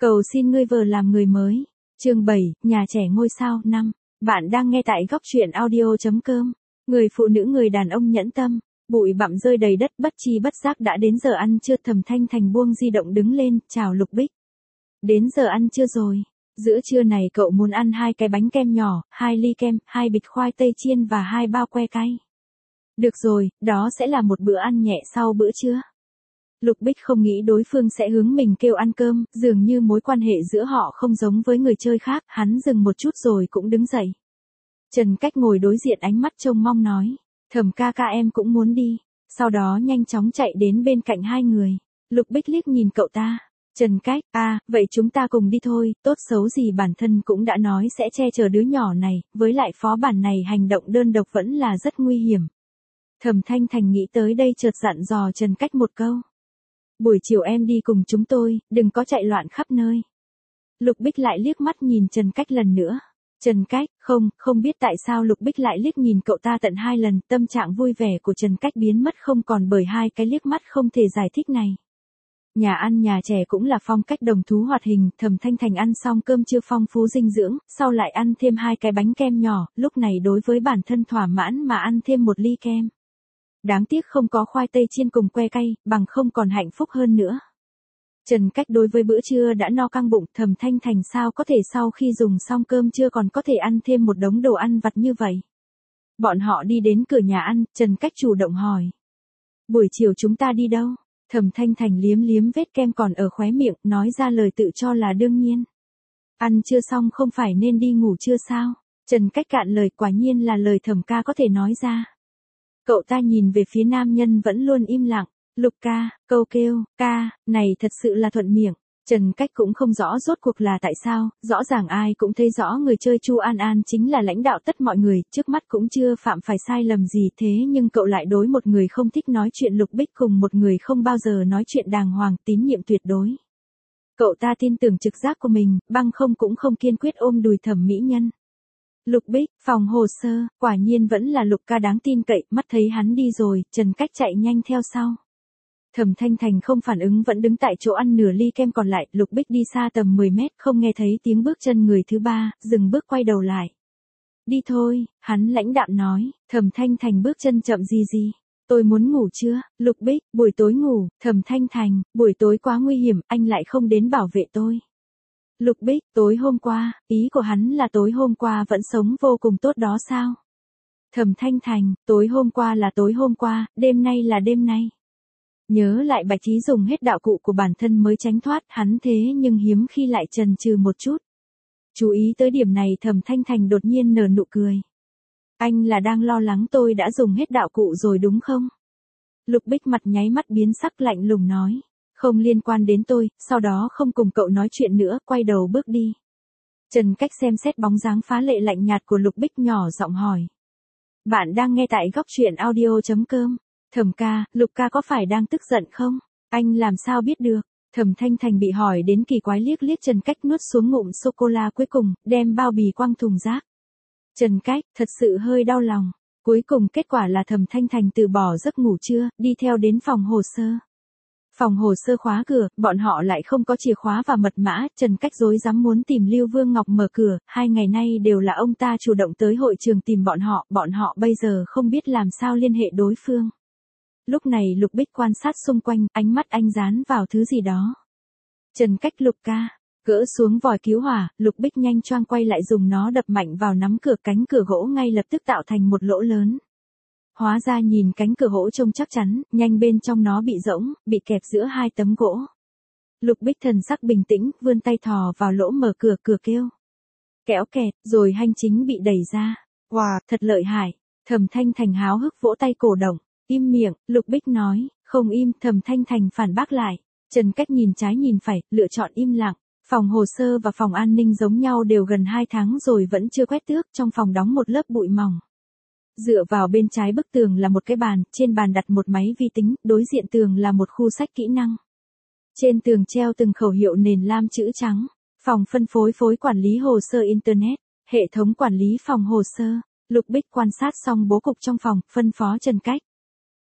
Cầu xin ngươi vờ làm người mới. Chương 7, nhà trẻ ngôi sao 5. Bạn đang nghe tại góc truyện audio.com. Người phụ nữ người đàn ông nhẫn tâm. Bụi bặm rơi đầy đất, bất chi bất giác đã đến giờ ăn trưa. Thẩm Thanh Thành buông di động đứng lên, chào Lục Bích. Đến giờ ăn trưa rồi. Giữa trưa này cậu muốn ăn 2 cái bánh kem nhỏ, 2 ly kem, 2 bịch khoai tây chiên và 2 bao que cay. Được rồi, đó sẽ là một bữa ăn nhẹ sau bữa trưa. Lục Bích không nghĩ đối phương sẽ hướng mình kêu ăn cơm, dường như mối quan hệ giữa họ không giống với người chơi khác. Hắn dừng một chút rồi cũng đứng dậy. Trần Cách ngồi đối diện, ánh mắt trông mong nói, Thẩm ca ca em cũng muốn đi. Sau đó nhanh chóng chạy đến bên cạnh hai người. Lục Bích liếc nhìn cậu ta. Trần Cách, vậy chúng ta cùng đi thôi, tốt xấu gì bản thân cũng đã nói sẽ che chở đứa nhỏ này, với lại phó bản này hành động đơn độc vẫn là rất nguy hiểm. Thẩm Thanh Thành nghĩ tới đây chợt dặn dò Trần Cách một câu. Buổi chiều em đi cùng chúng tôi, đừng có chạy loạn khắp nơi. Lục Bích lại liếc mắt nhìn Trần Cách lần nữa. Trần Cách, không biết tại sao Lục Bích lại liếc nhìn cậu ta tận 2 lần, tâm trạng vui vẻ của Trần Cách biến mất không còn bởi 2 cái liếc mắt không thể giải thích này. Nhà ăn nhà trẻ cũng là phong cách đồng thú hoạt hình. Thẩm Thanh Thành ăn xong cơm trưa phong phú dinh dưỡng, sau lại ăn thêm 2 cái bánh kem nhỏ, lúc này đối với bản thân thỏa mãn mà ăn thêm 1 ly kem. Đáng tiếc không có khoai tây chiên cùng que cay, bằng không còn hạnh phúc hơn nữa. Trần Cách đối với bữa trưa đã no căng bụng, Thẩm Thanh Thành sao có thể sau khi dùng xong cơm trưa còn có thể ăn thêm một đống đồ ăn vặt như vậy. Bọn họ đi đến cửa nhà ăn, Trần Cách chủ động hỏi. Buổi chiều chúng ta đi đâu? Thẩm Thanh Thành liếm liếm vết kem còn ở khóe miệng, nói ra lời tự cho là đương nhiên. Ăn trưa xong không phải nên đi ngủ trưa sao? Trần Cách cạn lời, quả nhiên là lời Thẩm ca có thể nói ra. Cậu ta nhìn về phía nam nhân vẫn luôn im lặng. Lục ca, câu kêu, ca, này thật sự là thuận miệng. Trần Cách cũng không rõ rốt cuộc là tại sao, rõ ràng ai cũng thấy rõ người chơi Chu An An chính là lãnh đạo tất mọi người, trước mắt cũng chưa phạm phải sai lầm gì, thế nhưng cậu lại đối một người không thích nói chuyện Lục Bích cùng một người không bao giờ nói chuyện đàng hoàng, tín nhiệm tuyệt đối. Cậu ta tin tưởng trực giác của mình, bằng không cũng không kiên quyết ôm đùi thẩm mỹ nhân. Lục Bích, phòng hồ sơ, quả nhiên vẫn là Lục ca đáng tin cậy, mắt thấy hắn đi rồi, Trần Cách chạy nhanh theo sau. Thẩm Thanh Thành không phản ứng vẫn đứng tại chỗ ăn nửa ly kem còn lại, Lục Bích đi xa tầm 10 mét không nghe thấy tiếng bước chân người thứ ba, dừng bước quay đầu lại. Đi thôi, hắn lãnh đạm nói. Thẩm Thanh Thành bước chân chậm gì. Tôi muốn ngủ chưa? Lục Bích, buổi tối ngủ. Thẩm Thanh Thành, buổi tối quá nguy hiểm, anh lại không đến bảo vệ tôi. Lục Bích, tối hôm qua, ý của hắn là tối hôm qua vẫn sống vô cùng tốt đó sao? Thẩm Thanh Thành, tối hôm qua là tối hôm qua, đêm nay là đêm nay. Nhớ lại Bạch Trí dùng hết đạo cụ của bản thân mới tránh thoát hắn, thế nhưng hiếm khi lại chần chừ một chút. Chú ý tới điểm này, Thẩm Thanh Thành đột nhiên nở nụ cười. Anh là đang lo lắng tôi đã dùng hết đạo cụ rồi đúng không? Lục Bích mặt nháy mắt biến sắc, lạnh lùng nói. Không liên quan đến tôi, sau đó không cùng cậu nói chuyện nữa, quay đầu bước đi. Trần Cách xem xét bóng dáng phá lệ lạnh nhạt của Lục Bích, nhỏ giọng hỏi. Bạn đang nghe tại góc truyện audio.com. Thẩm ca, Lục ca có phải đang tức giận không? Anh làm sao biết được? Thẩm Thanh Thành bị hỏi đến kỳ quái, liếc Trần Cách, nuốt xuống ngụm sô-cô-la cuối cùng, đem bao bì quăng thùng rác. Trần Cách, thật sự hơi đau lòng. Cuối cùng kết quả là Thẩm Thanh Thành từ bỏ giấc ngủ trưa, đi theo đến phòng hồ sơ. Phòng hồ sơ khóa cửa, bọn họ lại không có chìa khóa và mật mã, Trần Cách rối rắm muốn tìm Lưu Vương Ngọc mở cửa, 2 ngày nay đều là ông ta chủ động tới hội trường tìm bọn họ bây giờ không biết làm sao liên hệ đối phương. Lúc này Lục Bích quan sát xung quanh, ánh mắt anh dán vào thứ gì đó. Trần Cách, Lục ca, gỡ xuống vòi cứu hỏa, Lục Bích nhanh choang quay lại dùng nó đập mạnh vào nắm cửa, cánh cửa gỗ ngay lập tức tạo thành một lỗ lớn. Hóa ra nhìn cánh cửa gỗ trông chắc chắn, nhanh bên trong nó bị rỗng, bị kẹp giữa 2 tấm gỗ. Lục Bích thần sắc bình tĩnh, vươn tay thò vào lỗ mở cửa, cửa kêu. Kéo kẹt, rồi hành chính bị đẩy ra. Wow, thật lợi hại. Thẩm Thanh Thành háo hức vỗ tay cổ động. Im miệng, Lục Bích nói. Không im, Thẩm Thanh Thành phản bác lại. Trần Cách nhìn trái nhìn phải, lựa chọn im lặng. Phòng hồ sơ và phòng an ninh giống nhau, đều gần 2 tháng rồi vẫn chưa quét tước, trong phòng đóng một lớp bụi mỏng. Dựa vào bên trái bức tường là một cái bàn, trên bàn đặt một máy vi tính, đối diện tường là một khu sách kỹ năng. Trên tường treo từng khẩu hiệu nền lam chữ trắng. Phòng phân phối quản lý hồ sơ Internet, hệ thống quản lý phòng hồ sơ. Lục Bích quan sát xong bố cục trong phòng, phân phó Trần Cách.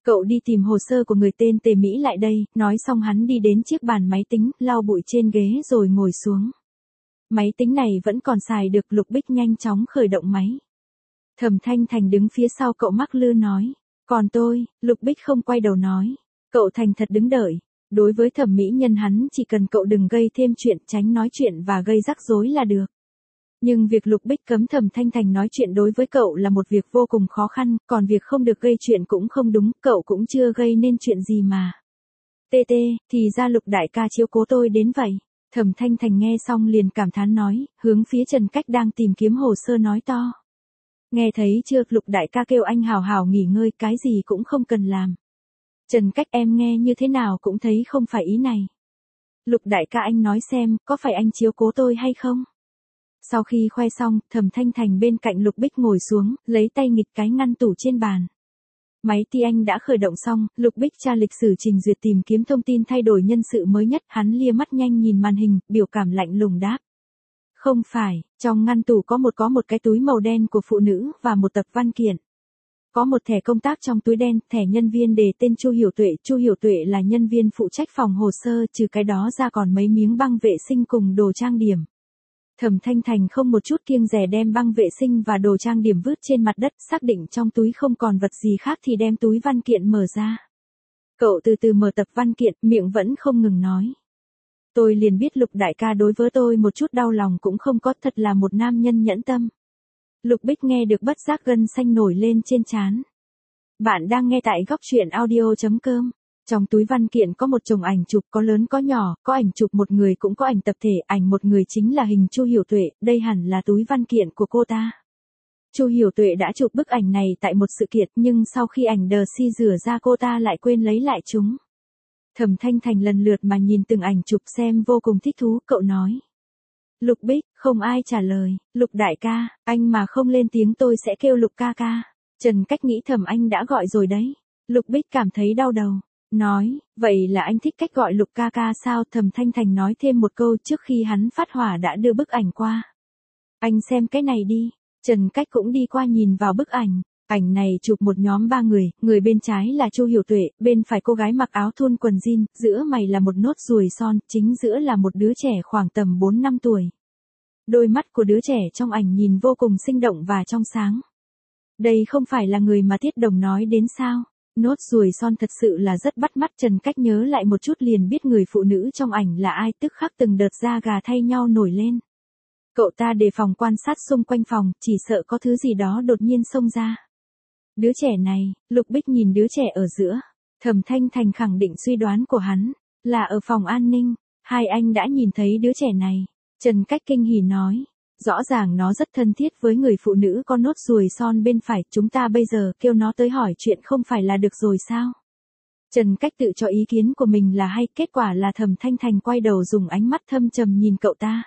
Cậu đi tìm hồ sơ của người tên Tề Mỹ lại đây, nói xong hắn đi đến chiếc bàn máy tính, lau bụi trên ghế rồi ngồi xuống. Máy tính này vẫn còn xài được. Lục Bích nhanh chóng khởi động máy. Thẩm Thanh Thành đứng phía sau cậu mắc lư nói. Còn tôi, Lục Bích không quay đầu nói. Cậu thành thật đứng đợi. Đối với thẩm mỹ nhân hắn chỉ cần cậu đừng gây thêm chuyện, tránh nói chuyện và gây rắc rối là được. Nhưng việc Lục Bích cấm Thẩm Thanh Thành nói chuyện đối với cậu là một việc vô cùng khó khăn, còn việc không được gây chuyện cũng không đúng, cậu cũng chưa gây nên chuyện gì mà. TT, thì ra Lục đại ca chiếu cố tôi đến vậy. Thẩm Thanh Thành nghe xong liền cảm thán nói, hướng phía Trần Cách đang tìm kiếm hồ sơ nói to. Nghe thấy chưa, Lục đại ca kêu anh hào hào nghỉ ngơi, cái gì cũng không cần làm. Trần Cách em nghe như thế nào cũng thấy không phải ý này. Lục đại ca anh nói xem, có phải anh chiếu cố tôi hay không? Sau khi khoe xong, Thẩm Thanh Thành bên cạnh Lục Bích ngồi xuống, lấy tay nghịch cái ngăn tủ trên bàn. Máy ti anh đã khởi động xong, Lục Bích tra lịch sử trình duyệt tìm kiếm thông tin thay đổi nhân sự mới nhất, hắn lia mắt nhanh nhìn màn hình, biểu cảm lạnh lùng đáp. Không phải, trong ngăn tủ có một cái túi màu đen của phụ nữ và một tập văn kiện. Có một thẻ công tác trong túi đen, thẻ nhân viên đề tên Chu Hiểu Tuệ là nhân viên phụ trách phòng hồ sơ, trừ cái đó ra còn mấy miếng băng vệ sinh cùng đồ trang điểm. Thẩm Thanh Thành không một chút kiêng dè đem băng vệ sinh và đồ trang điểm vứt trên mặt đất, xác định trong túi không còn vật gì khác thì đem túi văn kiện mở ra. Cậu từ từ mở tập văn kiện, miệng vẫn không ngừng nói. Tôi liền biết Lục đại ca đối với tôi một chút đau lòng cũng không có, thật là một nam nhân nhẫn tâm. Lục Bích nghe được bất giác gân xanh nổi lên trên trán. Bạn đang nghe tại góc truyện audio.com. Trong túi văn kiện có một chồng ảnh chụp, có lớn có nhỏ, có ảnh chụp một người cũng có ảnh tập thể, ảnh một người chính là hình Chu Hiểu Tuệ, đây hẳn là túi văn kiện của cô ta. Chu Hiểu Tuệ đã chụp bức ảnh này tại một sự kiện, nhưng sau khi ảnh đờ si rửa ra cô ta lại quên lấy lại chúng. Thẩm Thanh Thành lần lượt mà nhìn từng ảnh chụp xem vô cùng thích thú, cậu nói. Lục Bích, không ai trả lời. Lục đại ca, anh mà không lên tiếng tôi sẽ kêu Lục ca ca. Trần Cách nghĩ thầm anh đã gọi rồi đấy. Lục Bích cảm thấy đau đầu. Nói, vậy là anh thích cách gọi Lục ca ca sao? Thẩm Thanh Thành nói thêm một câu trước khi hắn phát hỏa đã đưa bức ảnh qua. Anh xem cái này đi. Trần Cách cũng đi qua nhìn vào bức ảnh. Ảnh này chụp một nhóm 3 người bên trái là Chu Hiểu Tuệ, bên phải cô gái mặc áo thun quần jean, giữa mày là một nốt ruồi son, chính giữa là một đứa trẻ khoảng tầm 4-5 tuổi. Đôi mắt của đứa trẻ trong ảnh nhìn vô cùng sinh động và trong sáng. Đây không phải là người mà Thiết Đồng nói đến sao? Nốt ruồi son thật sự là rất bắt mắt. Trần Cách nhớ lại một chút liền biết người phụ nữ trong ảnh là ai, tức khắc từng đợt da gà thay nhau nổi lên. Cậu ta đề phòng quan sát xung quanh phòng, chỉ sợ có thứ gì đó đột nhiên xông ra. Đứa trẻ này, Lục Bích nhìn đứa trẻ ở giữa. Thẩm Thanh Thành khẳng định suy đoán của hắn, là ở phòng an ninh. Hai anh đã nhìn thấy đứa trẻ này. Trần Cách kinh hỉ nói. Rõ ràng nó rất thân thiết với người phụ nữ có nốt ruồi son bên phải, chúng ta bây giờ kêu nó tới hỏi chuyện không phải là được rồi sao? Trần Cách tự cho ý kiến của mình là hay, kết quả là Thẩm Thanh Thành quay đầu dùng ánh mắt thâm trầm nhìn cậu ta.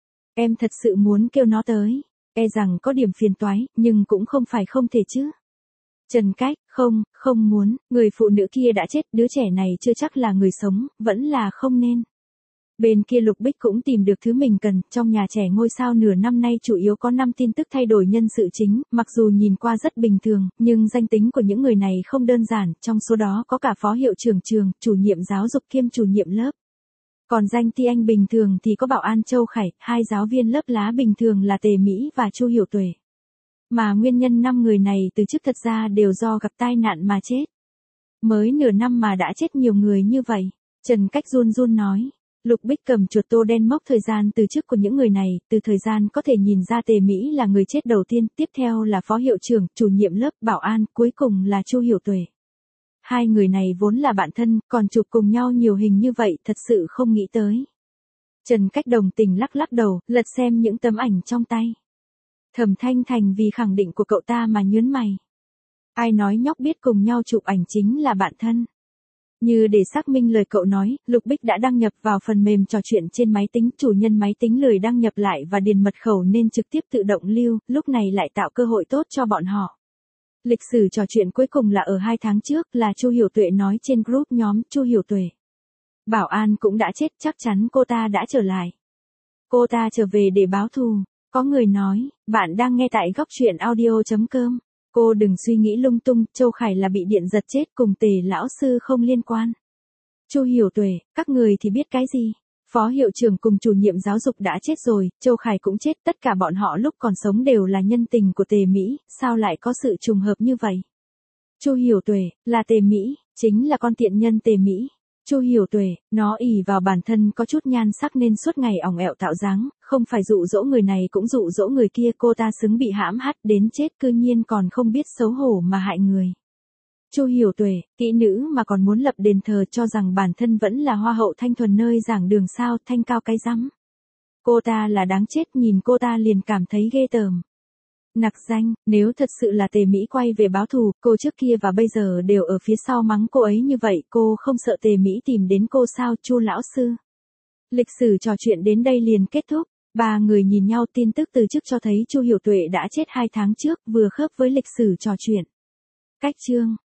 Em thật sự muốn kêu nó tới, e rằng có điểm phiền toái, nhưng cũng không phải không thể chứ. Trần Cách, không muốn, người phụ nữ kia đã chết, đứa trẻ này chưa chắc là người sống, vẫn là không nên. Bên kia Lục Bích cũng tìm được thứ mình cần, trong nhà trẻ ngôi sao nửa năm nay chủ yếu có 5 tin tức thay đổi nhân sự chính, mặc dù nhìn qua rất bình thường, nhưng danh tính của những người này không đơn giản, trong số đó có cả phó hiệu trưởng trường, chủ nhiệm giáo dục kiêm chủ nhiệm lớp. Còn danh ti anh bình thường thì có Bảo An Châu Khải, 2 giáo viên lớp lá bình thường là Tề Mỹ và Chu Hiểu Tuệ. Mà nguyên nhân 5 người này từ trước thật ra đều do gặp tai nạn mà chết. Mới nửa năm mà đã chết nhiều người như vậy, Trần Cách run run nói. Lục Bích cầm chuột tô đen mốc thời gian từ trước của những người này, từ thời gian có thể nhìn ra Tề Mỹ là người chết đầu tiên, tiếp theo là phó hiệu trưởng, chủ nhiệm lớp, Bảo An, cuối cùng là Chu Hiểu Tuệ. 2 người này vốn là bạn thân, còn chụp cùng nhau nhiều hình như vậy, thật sự không nghĩ tới. Trần Cách đồng tình lắc lắc đầu, lật xem những tấm ảnh trong tay. Thẩm Thanh Thành vì khẳng định của cậu ta mà nhướng mày. Ai nói nhóc biết cùng nhau chụp ảnh chính là bạn thân. Như để xác minh lời cậu nói, Lục Bích đã đăng nhập vào phần mềm trò chuyện trên máy tính, chủ nhân máy tính lười đăng nhập lại và điền mật khẩu nên trực tiếp tự động lưu, lúc này lại tạo cơ hội tốt cho bọn họ. Lịch sử trò chuyện cuối cùng là ở 2 tháng trước, là Chu Hiểu Tuệ nói trên group nhóm Chu Hiểu Tuệ. Bảo An cũng đã chết, chắc chắn cô ta đã trở lại. Cô ta trở về để báo thù. Có người nói, bạn đang nghe tại góc truyện audio.com. Cô đừng suy nghĩ lung tung, Châu Khải là bị điện giật chết, cùng Tề lão sư không liên quan. Chu Hiểu Tuệ, các người thì biết cái gì? Phó hiệu trưởng cùng chủ nhiệm giáo dục đã chết rồi, Châu Khải cũng chết, tất cả bọn họ lúc còn sống đều là nhân tình của Tề Mỹ, sao lại có sự trùng hợp như vậy? Chu Hiểu Tuệ, là Tề Mỹ, chính là con tiện nhân Tề Mỹ. Chu Hiểu Tuệ, nó ỷ vào bản thân có chút nhan sắc nên suốt ngày ỏng ẹo tạo dáng, không phải dụ dỗ người này cũng dụ dỗ người kia, cô ta xứng bị hãm hại đến chết, cư nhiên còn không biết xấu hổ mà hại người. Chu Hiểu Tuệ, kỹ nữ mà còn muốn lập đền thờ, cho rằng bản thân vẫn là hoa hậu thanh thuần nơi giảng đường sao, thanh cao cái rắm. Cô ta là đáng chết, nhìn cô ta liền cảm thấy ghê tởm. Nặc danh, nếu thật sự là Tề Mỹ quay về báo thù, cô trước kia và bây giờ đều ở phía sau mắng cô ấy như vậy, cô không sợ Tề Mỹ tìm đến cô sao, Chu lão sư? Lịch sử trò chuyện đến đây liền kết thúc. Ba người nhìn nhau, tin tức từ trước cho thấy Chu Hiểu Tuệ đã chết 2 tháng trước, vừa khớp với lịch sử trò chuyện. Cách chương